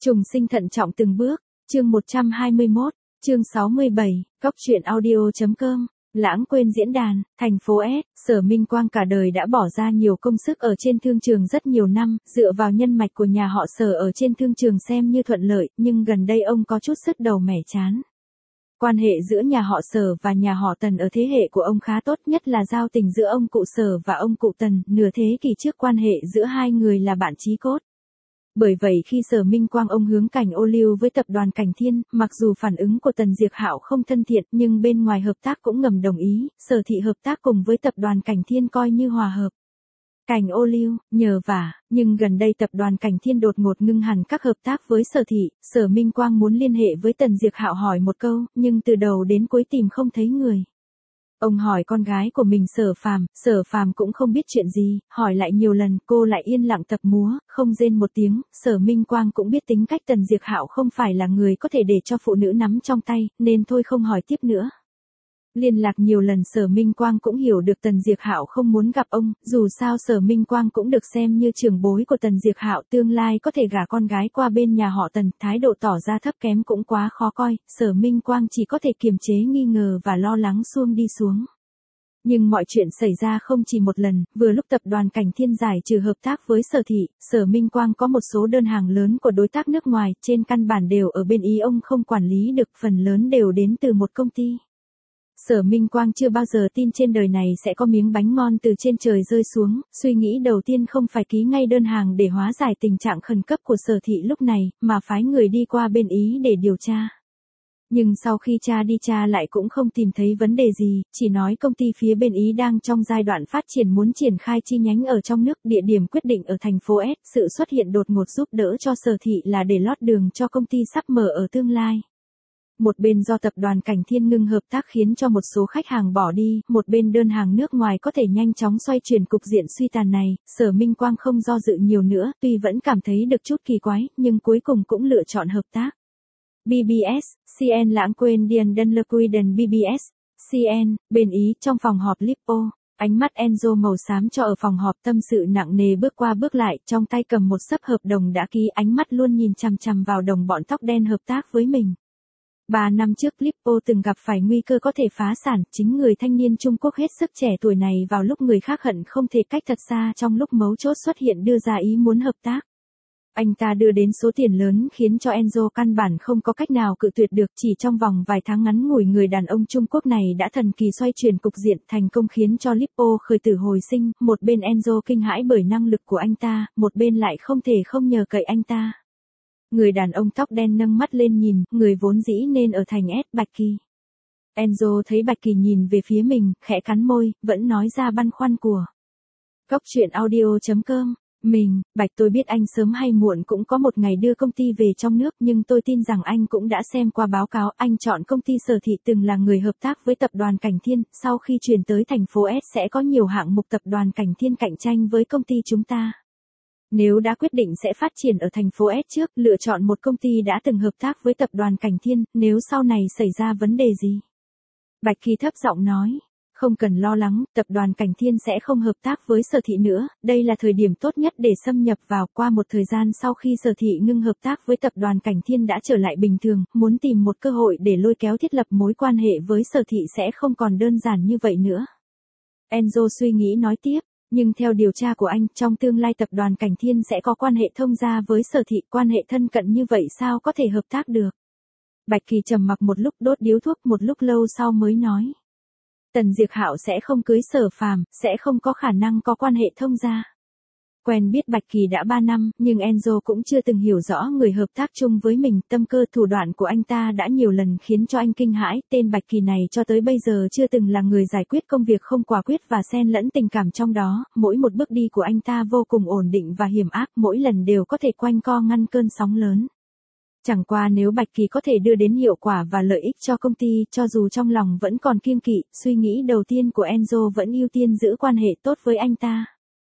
Trùng sinh thận trọng từng bước, chương 121, chương 67, góc truyện audio.com, lãng quên diễn đàn, thành phố S, Sở Minh Quang cả đời đã bỏ ra nhiều công sức ở trên thương trường rất nhiều năm, dựa vào nhân mạch của nhà họ Sở ở trên thương trường xem như thuận lợi, nhưng gần đây ông có chút sứt đầu mẻ chán. Quan hệ giữa nhà họ Sở và nhà họ Tần ở thế hệ của ông khá tốt, nhất là giao tình giữa ông cụ Sở và ông cụ Tần, nửa thế kỷ trước quan hệ giữa hai người là bạn chí cốt. Bởi vậy khi Sở Minh Quang ông hướng cảnh ô liu với tập đoàn Cảnh Thiên, mặc dù phản ứng của Tần Diệp Hạo không thân thiện nhưng bên ngoài hợp tác cũng ngầm đồng ý, Sở thị hợp tác cùng với tập đoàn Cảnh Thiên coi như hòa hợp. Cảnh ô liu, nhờ vả, nhưng gần đây tập đoàn Cảnh Thiên đột ngột ngưng hẳn các hợp tác với Sở thị, Sở Minh Quang muốn liên hệ với Tần Diệp Hạo hỏi một câu, nhưng từ đầu đến cuối tìm không thấy người. Ông hỏi con gái của mình Sở Phàm cũng không biết chuyện gì, hỏi lại nhiều lần, cô lại yên lặng tập múa, không rên một tiếng, Sở Minh Quang cũng biết tính cách Tần Diệp Hạo không phải là người có thể để cho phụ nữ nắm trong tay, nên thôi không hỏi tiếp nữa. Liên lạc nhiều lần Sở Minh Quang cũng hiểu được Tần Diệp Hạo không muốn gặp ông, dù sao Sở Minh Quang cũng được xem như trưởng bối của Tần Diệp Hạo, tương lai có thể gả con gái qua bên nhà họ Tần, thái độ tỏ ra thấp kém cũng quá khó coi, Sở Minh Quang chỉ có thể kiềm chế nghi ngờ và lo lắng xuông đi xuống. Nhưng mọi chuyện xảy ra không chỉ một lần, vừa lúc tập đoàn Cảnh Thiên giải trừ hợp tác với Sở thị, Sở Minh Quang có một số đơn hàng lớn của đối tác nước ngoài, trên căn bản đều ở bên Ý ông không quản lý được, phần lớn đều đến từ một công ty. Sở Minh Quang chưa bao giờ tin trên đời này sẽ có miếng bánh ngon từ trên trời rơi xuống, suy nghĩ đầu tiên không phải ký ngay đơn hàng để hóa giải tình trạng khẩn cấp của Sở thị lúc này, mà phái người đi qua bên Ý để điều tra. Nhưng sau khi tra lại cũng không tìm thấy vấn đề gì, chỉ nói công ty phía bên Ý đang trong giai đoạn phát triển muốn triển khai chi nhánh ở trong nước, địa điểm quyết định ở thành phố S, sự xuất hiện đột ngột giúp đỡ cho Sở thị là để lót đường cho công ty sắp mở ở tương lai. Một bên do tập đoàn Cảnh Thiên ngưng hợp tác khiến cho một số khách hàng bỏ đi, một bên đơn hàng nước ngoài có thể nhanh chóng xoay chuyển cục diện suy tàn này, Sở Minh Quang không do dự nhiều nữa, tuy vẫn cảm thấy được chút kỳ quái, nhưng cuối cùng cũng lựa chọn hợp tác. BBS, CN lãng quên Điền Đân Lơ Quy Đần BBS, CN, bên Ý, trong phòng họp Lippo. Ánh mắt Enzo màu xám cho ở phòng họp tâm sự nặng nề bước qua bước lại, trong tay cầm một xấp hợp đồng đã ký, ánh mắt luôn nhìn chằm chằm vào đồng bọn tóc đen hợp tác với mình. 3 năm trước Lippo từng gặp phải nguy cơ có thể phá sản, chính người thanh niên Trung Quốc hết sức trẻ tuổi này vào lúc người khác hận không thể cách thật xa trong lúc mấu chốt xuất hiện đưa ra ý muốn hợp tác. Anh ta đưa đến số tiền lớn khiến cho Enzo căn bản không có cách nào cự tuyệt được, chỉ trong vòng vài tháng ngắn ngủi người đàn ông Trung Quốc này đã thần kỳ xoay chuyển cục diện thành công khiến cho Lippo khởi tử hồi sinh, một bên Enzo kinh hãi bởi năng lực của anh ta, một bên lại không thể không nhờ cậy anh ta. Người đàn ông tóc đen nâng mắt lên nhìn, người vốn dĩ nên ở thành S, Bạch Kỳ. Enzo thấy Bạch Kỳ nhìn về phía mình, khẽ cắn môi, vẫn nói ra băn khoăn của. Góc truyện audio.com, Bạch tôi biết anh sớm hay muộn cũng có một ngày đưa công ty về trong nước, nhưng tôi tin rằng anh cũng đã xem qua báo cáo, anh chọn công ty Sở thị từng là người hợp tác với tập đoàn Cảnh Thiên, sau khi chuyển tới thành phố S sẽ có nhiều hạng mục tập đoàn Cảnh Thiên cạnh tranh với công ty chúng ta. Nếu đã quyết định sẽ phát triển ở thành phố S trước, lựa chọn một công ty đã từng hợp tác với tập đoàn Cảnh Thiên, nếu sau này xảy ra vấn đề gì. Bạch Kỳ thấp giọng nói, không cần lo lắng, tập đoàn Cảnh Thiên sẽ không hợp tác với Sở thị nữa, đây là thời điểm tốt nhất để xâm nhập vào. Qua một thời gian sau khi Sở thị ngưng hợp tác với tập đoàn Cảnh Thiên đã trở lại bình thường, muốn tìm một cơ hội để lôi kéo thiết lập mối quan hệ với Sở thị sẽ không còn đơn giản như vậy nữa. Enzo suy nghĩ nói tiếp. Nhưng theo điều tra của anh, trong tương lai tập đoàn Cảnh Thiên sẽ có quan hệ thông gia với Sở thị, quan hệ thân cận như vậy sao có thể hợp tác được. Bạch Kỳ trầm mặc một lúc đốt điếu thuốc, một lúc lâu sau mới nói. Tần Diệp Hạo sẽ không cưới Sở Phàm, sẽ không có khả năng có quan hệ thông gia. Quen biết Bạch Kỳ đã 3 năm, nhưng Enzo cũng chưa từng hiểu rõ người hợp tác chung với mình, tâm cơ thủ đoạn của anh ta đã nhiều lần khiến cho anh kinh hãi, tên Bạch Kỳ này cho tới bây giờ chưa từng là người giải quyết công việc không quả quyết và xen lẫn tình cảm trong đó, mỗi một bước đi của anh ta vô cùng ổn định và hiểm ác, mỗi lần đều có thể quanh co ngăn cơn sóng lớn. Chẳng qua nếu Bạch Kỳ có thể đưa đến hiệu quả và lợi ích cho công ty, cho dù trong lòng vẫn còn kiêng kỵ, suy nghĩ đầu tiên của Enzo vẫn ưu tiên giữ quan hệ tốt với anh ta.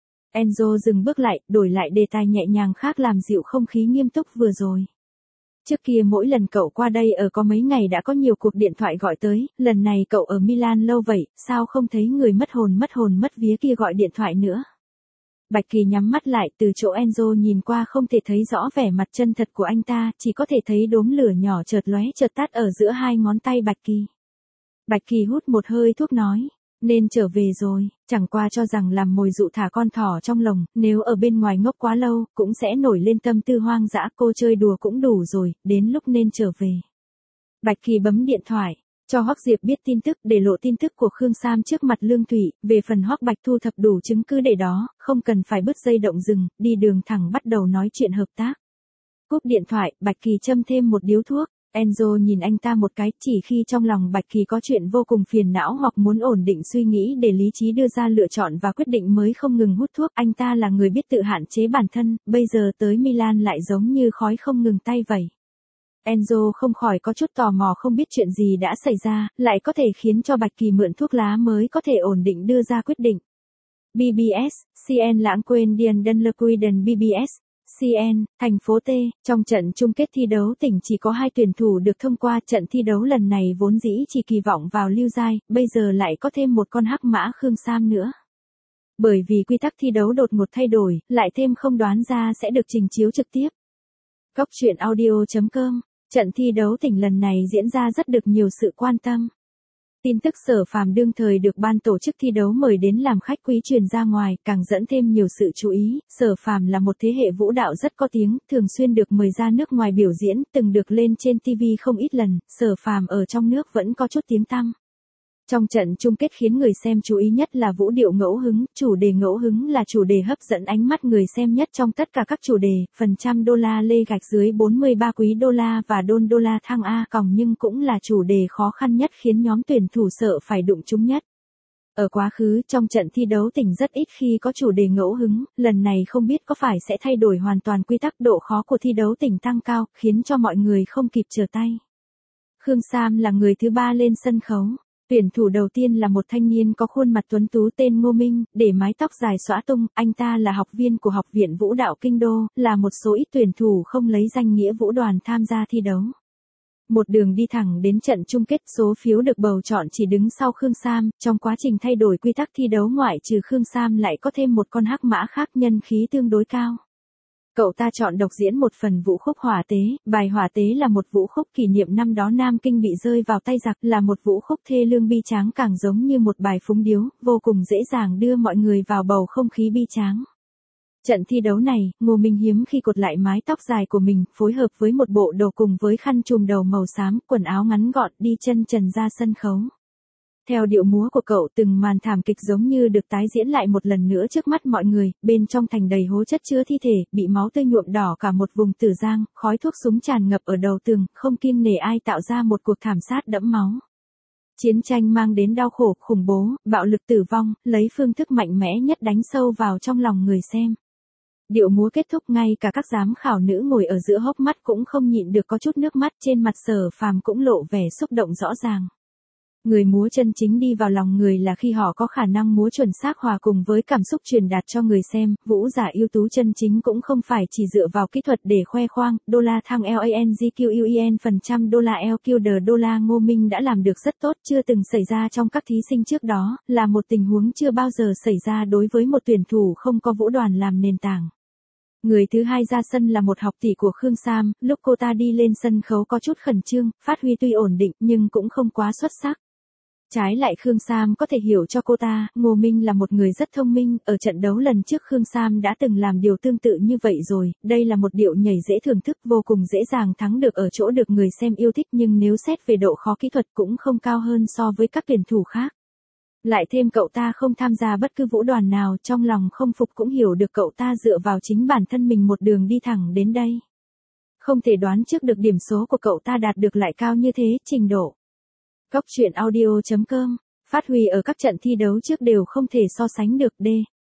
Enzo dừng bước lại, đổi lại đề tài nhẹ nhàng khác làm dịu không khí nghiêm túc vừa rồi. Trước kia mỗi lần cậu qua đây ở có mấy ngày đã có nhiều cuộc điện thoại gọi tới, lần này cậu ở Milan lâu vậy, sao không thấy người mất hồn mất vía kia gọi điện thoại nữa? Bạch Kỳ nhắm mắt lại, từ chỗ Enzo nhìn qua không thể thấy rõ vẻ mặt chân thật của anh ta, chỉ có thể thấy đốm lửa nhỏ chợt lóe chợt tắt ở giữa hai ngón tay Bạch Kỳ. Bạch Kỳ hút một hơi thuốc nói, nên trở về rồi, chẳng qua cho rằng làm mồi dụ thả con thỏ trong lồng, nếu ở bên ngoài ngốc quá lâu, cũng sẽ nổi lên tâm tư hoang dã, cô chơi đùa cũng đủ rồi, đến lúc nên trở về. Bạch Kỳ bấm điện thoại, cho Hoắc Diệp biết tin tức, để lộ tin tức của Khương Sam trước mặt Lương Thụy, về phần Hoắc Bạch thu thập đủ chứng cứ để đó, không cần phải bứt dây động rừng, đi đường thẳng bắt đầu nói chuyện hợp tác. Cúp điện thoại, Bạch Kỳ châm thêm một điếu thuốc. Enzo nhìn anh ta một cái, chỉ khi trong lòng Bạch Kỳ có chuyện vô cùng phiền não hoặc muốn ổn định suy nghĩ để lý trí đưa ra lựa chọn và quyết định mới không ngừng hút thuốc. Anh ta là người biết tự hạn chế bản thân, bây giờ tới Milan lại giống như khói không ngừng tay vẩy. Enzo không khỏi có chút tò mò không biết chuyện gì đã xảy ra, lại có thể khiến cho Bạch Kỳ mượn thuốc lá mới có thể ổn định đưa ra quyết định. BBS, CN lãng quên Điền Đân Lơ Quy Đần BBS. CN, thành phố T, trong trận chung kết thi đấu tỉnh chỉ có 2 tuyển thủ được thông qua. Trận thi đấu lần này vốn dĩ chỉ kỳ vọng vào Lưu Giai, bây giờ lại có thêm một con hắc mã Khương Sam nữa. Bởi vì quy tắc thi đấu đột ngột thay đổi, lại thêm không đoán ra sẽ được trình chiếu trực tiếp. Cóc truyện audio.com, trận thi đấu tỉnh lần này diễn ra rất được nhiều sự quan tâm. Tin tức Sở Phàm đương thời được ban tổ chức thi đấu mời đến làm khách quý truyền ra ngoài, càng dẫn thêm nhiều sự chú ý. Sở Phàm là một thế hệ vũ đạo rất có tiếng, thường xuyên được mời ra nước ngoài biểu diễn, từng được lên trên TV không ít lần. Sở Phàm ở trong nước vẫn có chút tiếng tăm. Trong trận chung kết khiến người xem chú ý nhất là vũ điệu ngẫu hứng, chủ đề ngẫu hứng là chủ đề hấp dẫn ánh mắt người xem nhất trong tất cả các chủ đề, phần trăm đô la lê gạch dưới 43 quý đô la và đô la thăng A còng, nhưng cũng là chủ đề khó khăn nhất khiến nhóm tuyển thủ sợ phải đụng chúng nhất. Ở quá khứ, trong trận thi đấu tỉnh rất ít khi có chủ đề ngẫu hứng, lần này không biết có phải sẽ thay đổi hoàn toàn quy tắc, độ khó của thi đấu tỉnh tăng cao, khiến cho mọi người không kịp trở tay. Khương Sam là người thứ 3 lên sân khấu. Tuyển thủ đầu tiên là một thanh niên có khuôn mặt tuấn tú tên Ngô Minh, để mái tóc dài xõa tung, anh ta là học viên của Học viện Vũ đạo Kinh Đô, là một số ít tuyển thủ không lấy danh nghĩa vũ đoàn tham gia thi đấu. Một đường đi thẳng đến trận chung kết, số phiếu được bầu chọn chỉ đứng sau Khương Sam, trong quá trình thay đổi quy tắc thi đấu ngoại trừ Khương Sam lại có thêm một con hắc mã khác nhân khí tương đối cao. Cậu ta chọn độc diễn một phần vũ khúc Hỏa Tế, bài Hỏa Tế là một vũ khúc kỷ niệm năm đó Nam Kinh bị rơi vào tay giặc, là một vũ khúc thê lương bi tráng, càng giống như một bài phúng điếu, vô cùng dễ dàng đưa mọi người vào bầu không khí bi tráng. Trận thi đấu này, Ngô Minh hiếm khi cột lại mái tóc dài của mình, phối hợp với một bộ đồ cùng với khăn trùm đầu màu xám, quần áo ngắn gọn, đi chân trần ra sân khấu. Theo điệu múa của cậu, từng màn thảm kịch giống như được tái diễn lại một lần nữa trước mắt mọi người, bên trong thành đầy hố chất chứa thi thể, bị máu tươi nhuộm đỏ cả một vùng Tử Giang, khói thuốc súng tràn ngập ở đầu tường, không kiêng nể ai tạo ra một cuộc thảm sát đẫm máu. Chiến tranh mang đến đau khổ, khủng bố, bạo lực, tử vong, lấy phương thức mạnh mẽ nhất đánh sâu vào trong lòng người xem. Điệu múa kết thúc, ngay cả các giám khảo nữ ngồi ở giữa hốc mắt cũng không nhịn được có chút nước mắt, trên mặt Sở Phàm cũng lộ vẻ xúc động rõ ràng. Người múa chân chính đi vào lòng người là khi họ có khả năng múa chuẩn xác hòa cùng với cảm xúc truyền đạt cho người xem. Vũ giả ưu tú chân chính cũng không phải chỉ dựa vào kỹ thuật để khoe khoang. Đô la thăng LANGQUEN phần trăm đô la LQ đô la. Ngô Minh đã làm được rất tốt, chưa từng xảy ra trong các thí sinh trước đó, là một tình huống chưa bao giờ xảy ra đối với một tuyển thủ không có vũ đoàn làm nền tảng. Người thứ hai ra sân là một học tỷ của Khương Sam, lúc cô ta đi lên sân khấu có chút khẩn trương, phát huy tuy ổn định nhưng cũng không quá xuất sắc. Trái lại Khương Sam có thể hiểu cho cô ta, Ngô Minh là một người rất thông minh, ở trận đấu lần trước Khương Sam đã từng làm điều tương tự như vậy rồi, đây là một điệu nhảy dễ thưởng thức, vô cùng dễ dàng thắng được ở chỗ được người xem yêu thích, nhưng nếu xét về độ khó kỹ thuật cũng không cao hơn so với các tuyển thủ khác. Lại thêm cậu ta không tham gia bất cứ vũ đoàn nào, trong lòng không phục cũng hiểu được cậu ta dựa vào chính bản thân mình một đường đi thẳng đến đây. Không thể đoán trước được điểm số của cậu ta đạt được lại cao như thế, trình độ. Cóc truyện audio.com, phát huy ở các trận thi đấu trước đều không thể so sánh được. D.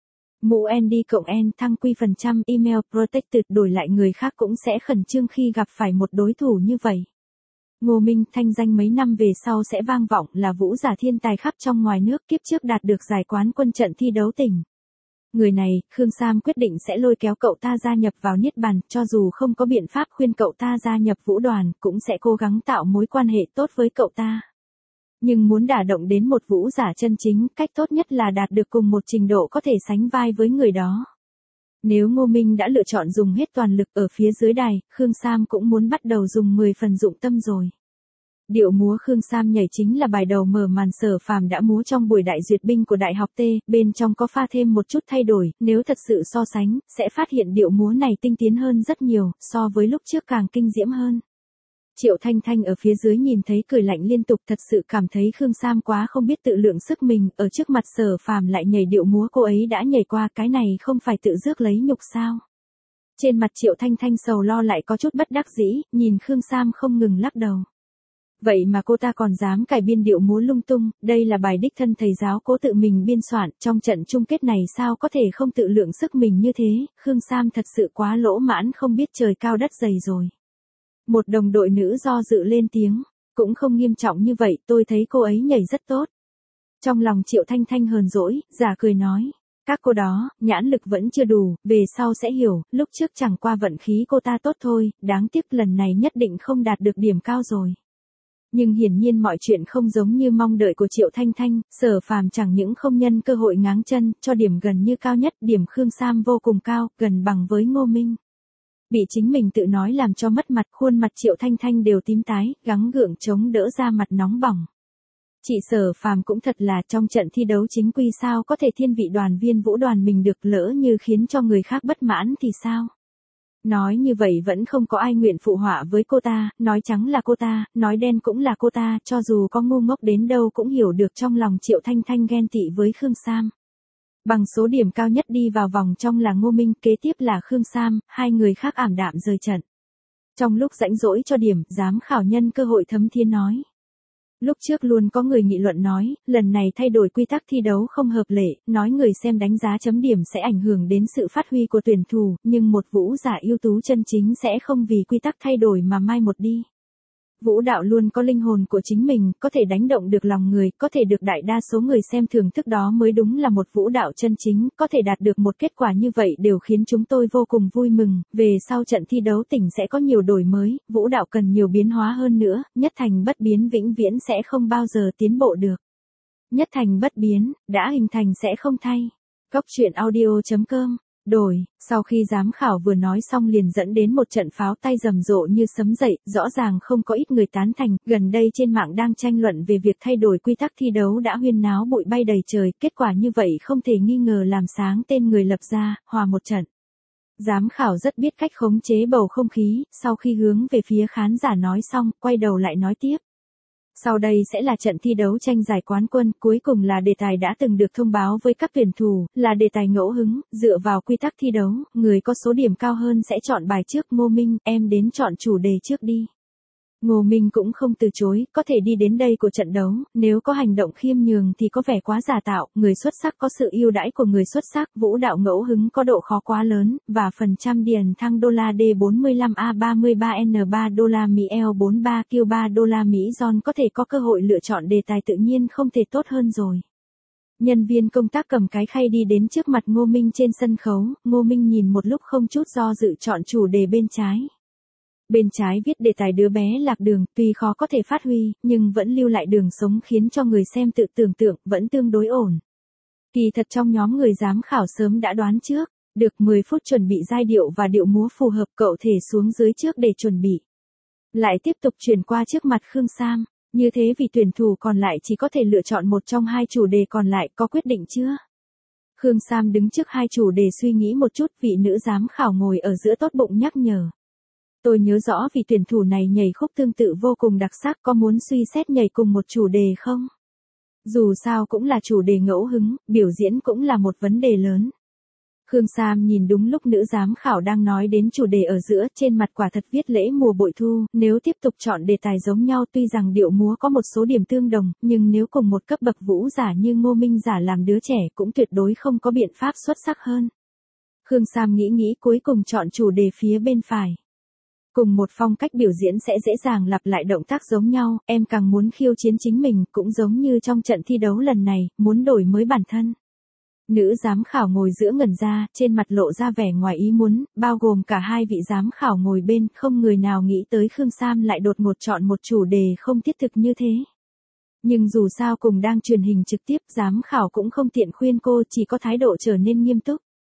Mũ ND cộng N thăng quy phần trăm email protected, đổi lại người khác cũng sẽ khẩn trương khi gặp phải một đối thủ như vậy. Ngô Minh, thanh danh mấy năm về sau sẽ vang vọng, là vũ giả thiên tài khắp trong ngoài nước, kiếp trước đạt được giải quán quân trận thi đấu tỉnh. Người này, Khương Sam quyết định sẽ lôi kéo cậu ta gia nhập vào Niết Bàn, cho dù không có biện pháp khuyên cậu ta gia nhập vũ đoàn, cũng sẽ cố gắng tạo mối quan hệ tốt với cậu ta. Nhưng muốn đả động đến một vũ giả chân chính, cách tốt nhất là đạt được cùng một trình độ có thể sánh vai với người đó. Nếu Ngô Minh đã lựa chọn dùng hết toàn lực ở phía dưới đài, Khương Sam cũng muốn bắt đầu dùng 10 phần dụng tâm rồi. Điệu múa Khương Sam nhảy chính là bài đầu mở màn Sở Phàm đã múa trong buổi đại duyệt binh của Đại học T, bên trong có pha thêm một chút thay đổi, nếu thật sự so sánh, sẽ phát hiện điệu múa này tinh tiến hơn rất nhiều, so với lúc trước càng kinh diễm hơn. Triệu Thanh Thanh ở phía dưới nhìn thấy cười lạnh liên tục, thật sự cảm thấy Khương Sam quá không biết tự lượng sức mình, ở trước mặt Sở Phàm lại nhảy điệu múa cô ấy đã nhảy qua, cái này không phải tự rước lấy nhục sao. Trên mặt Triệu Thanh Thanh sầu lo lại có chút bất đắc dĩ, nhìn Khương Sam không ngừng lắc đầu. Vậy mà cô ta còn dám cải biên điệu múa lung tung, đây là bài đích thân thầy giáo cố tự mình biên soạn, trong trận chung kết này sao có thể không tự lượng sức mình như thế, Khương Sam thật sự quá lỗ mãn không biết trời cao đất dày rồi. Một đồng đội nữ do dự lên tiếng, cũng không nghiêm trọng như vậy, tôi thấy cô ấy nhảy rất tốt. Trong lòng Triệu Thanh Thanh hờn dỗi, giả cười nói, các cô đó, nhãn lực vẫn chưa đủ, về sau sẽ hiểu, lúc trước chẳng qua vận khí cô ta tốt thôi, đáng tiếc lần này nhất định không đạt được điểm cao rồi. Nhưng hiển nhiên mọi chuyện không giống như mong đợi của Triệu Thanh Thanh, Sở Phàm chẳng những không nhân cơ hội ngáng chân, cho điểm gần như cao nhất, điểm Khương Sam vô cùng cao, gần bằng với Ngô Minh. Bị chính mình tự nói làm cho mất mặt, khuôn mặt Triệu Thanh Thanh đều tím tái, gắng gượng chống đỡ ra mặt nóng bỏng. Chị Sở Phàm cũng thật là trong trận thi đấu chính quy sao có thể thiên vị đoàn viên vũ đoàn mình được, lỡ như khiến cho người khác bất mãn thì sao? Nói như vậy vẫn không có ai nguyện phụ họa với cô ta, nói trắng là cô ta, nói đen cũng là cô ta, cho dù có ngu ngốc đến đâu cũng hiểu được trong lòng Triệu Thanh Thanh ghen tị với Khương Sam. Bằng số điểm cao nhất đi vào vòng trong là Ngô Minh, kế tiếp là Khương Sam, hai người khác ảm đạm rời trận. Trong lúc rãnh rỗi cho điểm, giám khảo nhân cơ hội thấm thía nói. Lúc trước luôn có người nghị luận nói, lần này thay đổi quy tắc thi đấu không hợp lệ, nói người xem đánh giá chấm điểm sẽ ảnh hưởng đến sự phát huy của tuyển thủ, nhưng một vũ giả ưu tú chân chính sẽ không vì quy tắc thay đổi mà mai một đi. Vũ đạo luôn có linh hồn của chính mình, có thể đánh động được lòng người, có thể được đại đa số người xem thưởng thức, đó mới đúng là một vũ đạo chân chính, có thể đạt được một kết quả như vậy đều khiến chúng tôi vô cùng vui mừng, về sau trận thi đấu tỉnh sẽ có nhiều đổi mới, vũ đạo cần nhiều biến hóa hơn nữa, nhất thành bất biến vĩnh viễn sẽ không bao giờ tiến bộ được. Nhất thành bất biến, đã hình thành sẽ không thay. Cóc truyện audio.com Đổi, sau khi giám khảo vừa nói xong liền dẫn đến một trận pháo tay rầm rộ như sấm dậy, rõ ràng không có ít người tán thành, gần đây trên mạng đang tranh luận về việc thay đổi quy tắc thi đấu đã huyên náo bụi bay đầy trời, kết quả như vậy không thể nghi ngờ làm sáng tên người lập ra, hòa một trận. Giám khảo rất biết cách khống chế bầu không khí, sau khi hướng về phía khán giả nói xong, quay đầu lại nói tiếp. Sau đây sẽ là trận thi đấu tranh giải quán quân, cuối cùng là đề tài đã từng được thông báo với các tuyển thủ, là đề tài ngẫu hứng, dựa vào quy tắc thi đấu, người có số điểm cao hơn sẽ chọn bài trước. Ngô Minh, em đến chọn chủ đề trước đi. Ngô Minh cũng không từ chối, có thể đi đến đây của trận đấu, nếu có hành động khiêm nhường thì có vẻ quá giả tạo, người xuất sắc có sự ưu đãi của người xuất sắc, vũ đạo ngẫu hứng có độ khó quá lớn, và phần trăm điền thăng đô la D45A33N3 đô la Mỹ L43 Q3 đô la Mỹ John có thể có cơ hội lựa chọn đề tài tự nhiên không thể tốt hơn rồi. Nhân viên công tác cầm cái khay đi đến trước mặt Ngô Minh trên sân khấu, Ngô Minh nhìn một lúc không chút do dự chọn chủ đề bên trái. Bên trái viết đề tài đứa bé lạc đường, tuy khó có thể phát huy, nhưng vẫn lưu lại đường sống khiến cho người xem tự tưởng tượng, vẫn tương đối ổn. Kỳ thật trong nhóm người giám khảo sớm đã đoán trước, được 10 phút chuẩn bị giai điệu và điệu múa phù hợp, cậu thể xuống dưới trước để chuẩn bị. Lại tiếp tục chuyển qua trước mặt Khương Sam, như thế vì tuyển thủ còn lại chỉ có thể lựa chọn một trong hai chủ đề còn lại, có quyết định chưa? Khương Sam đứng trước hai chủ đề suy nghĩ một chút, vị nữ giám khảo ngồi ở giữa tốt bụng nhắc nhở. Tôi nhớ rõ vì tuyển thủ này nhảy khúc tương tự vô cùng đặc sắc, có muốn suy xét nhảy cùng một chủ đề không? Dù sao cũng là chủ đề ngẫu hứng, biểu diễn cũng là một vấn đề lớn. Khương Sam nhìn đúng lúc nữ giám khảo đang nói đến chủ đề ở giữa, trên mặt quả thật viết lễ mùa bội thu, nếu tiếp tục chọn đề tài giống nhau tuy rằng điệu múa có một số điểm tương đồng, nhưng nếu cùng một cấp bậc vũ giả như Ngô Minh giả làm đứa trẻ cũng tuyệt đối không có biện pháp xuất sắc hơn. Khương Sam nghĩ cuối cùng chọn chủ đề phía bên phải. Cùng một phong cách biểu diễn sẽ dễ dàng lặp lại động tác giống nhau, em càng muốn khiêu chiến chính mình, cũng giống như trong trận thi đấu lần này, muốn đổi mới bản thân. Nữ giám khảo ngồi giữa ngẩn ra, trên mặt lộ ra vẻ ngoài ý muốn, bao gồm cả hai vị giám khảo ngồi bên, không người nào nghĩ tới Khương Sam lại đột ngột chọn một chủ đề không thiết thực như thế. Nhưng dù sao cùng đang truyền hình trực tiếp, giám khảo cũng không tiện khuyên cô, chỉ có thái độ trở nên nghiêm túc.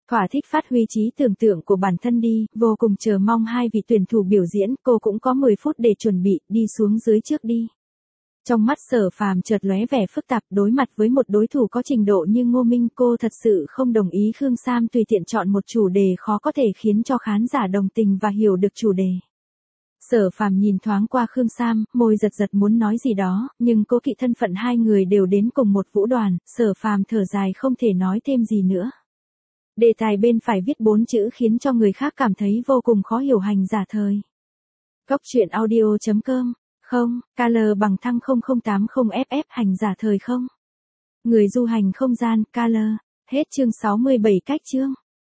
Thỏa thích phát huy trí tưởng tượng của bản thân đi, vô cùng chờ mong hai vị tuyển thủ biểu diễn, cô cũng có 10 phút để chuẩn bị, đi xuống dưới trước đi. Trong mắt Sở Phàm chợt lóe vẻ phức tạp, đối mặt với một đối thủ có trình độ như Ngô Minh, cô thật sự không đồng ý Khương Sam tùy tiện chọn một chủ đề khó có thể khiến cho khán giả đồng tình và hiểu được chủ đề. Sở Phàm nhìn thoáng qua Khương Sam, môi giật giật muốn nói gì đó, nhưng cố kỵ thân phận hai người đều đến cùng một vũ đoàn, Sở Phàm thở dài không thể nói thêm gì nữa. Đề tài bên phải viết 4 chữ khiến cho người khác cảm thấy vô cùng khó hiểu: hành giả thời. Góc truyện audio.com. Không, KL bằng thăng 0080FF hành giả thời không. Người du hành không gian, KL. Hết chương 67 cách chương.